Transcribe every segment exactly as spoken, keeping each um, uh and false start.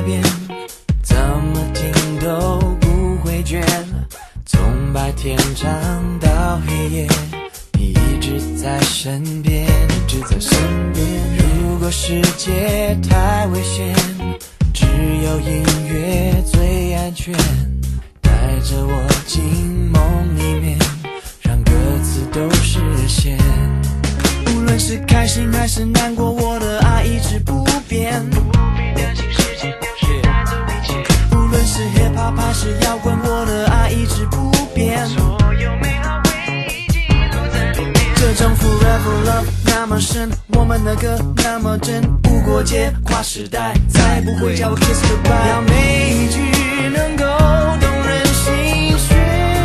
变，怎么听都不会倦。从白天长到黑夜，你一直在身边，一直在身边。如果世界太危险，只有音乐最安全。带着我进梦里面，让歌词都实现。无论是开心还是难过，我的爱一直不变。不必担心时间流逝带走一切。无论是 hip hop 还是摇滚，我的爱一直不变。所有美好回忆记录在里面。这种 forever love 那么深，我们的歌那么真，无国界跨时代，再不会叫我 kiss goodbye。要每一句能够动人心弦。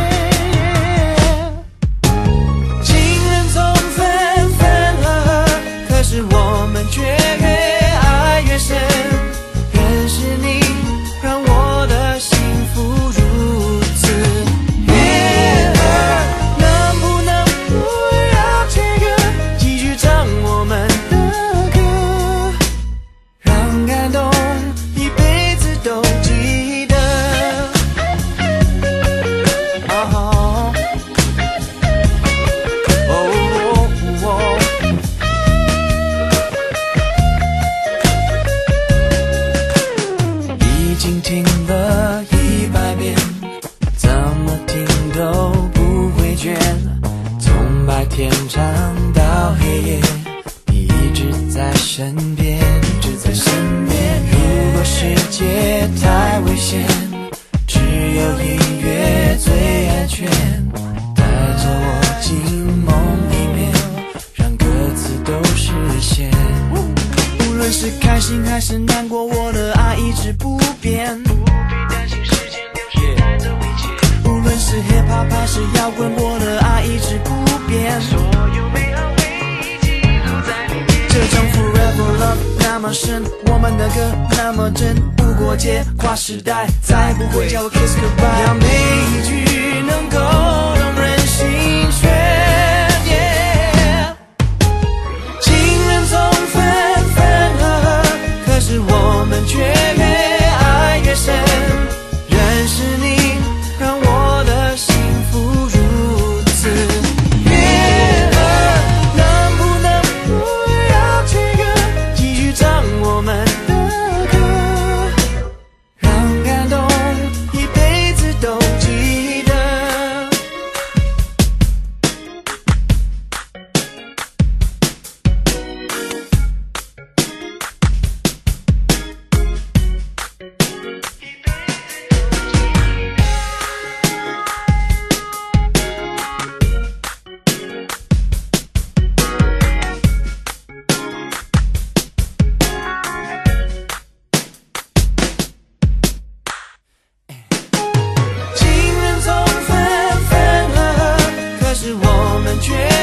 情人总分分合合，可是我们却越爱越深。认识你让我的幸福如此悦耳，能不能不要切割，继续唱我们的歌，让感动一辈子都记得。哦哦哦，已经听了一百遍，怎么听都不会倦。从白天长到黑夜，你一直在身边，一直在身边。如果世界太危险，只有音乐最安全。带着我进梦里面，让歌词都实现。无论是开心还是难过，我的爱一直不变。不必担心时间流逝带走一切。无论是 hip hop 还是摇滚，我的爱一直不变。所有美好回忆记录在里面。这种 forever love 那么深，我们的歌那么真，无国界跨时代，再不会叫我 kiss goodbye。要每一句能够动人心弦。情人总分分合合，可是我们却越爱越深。认识你让我的幸福如此悦耳，能不能不要切割，继续唱我们的歌，让感动一辈子都记得。情人总分分合合，可是我们却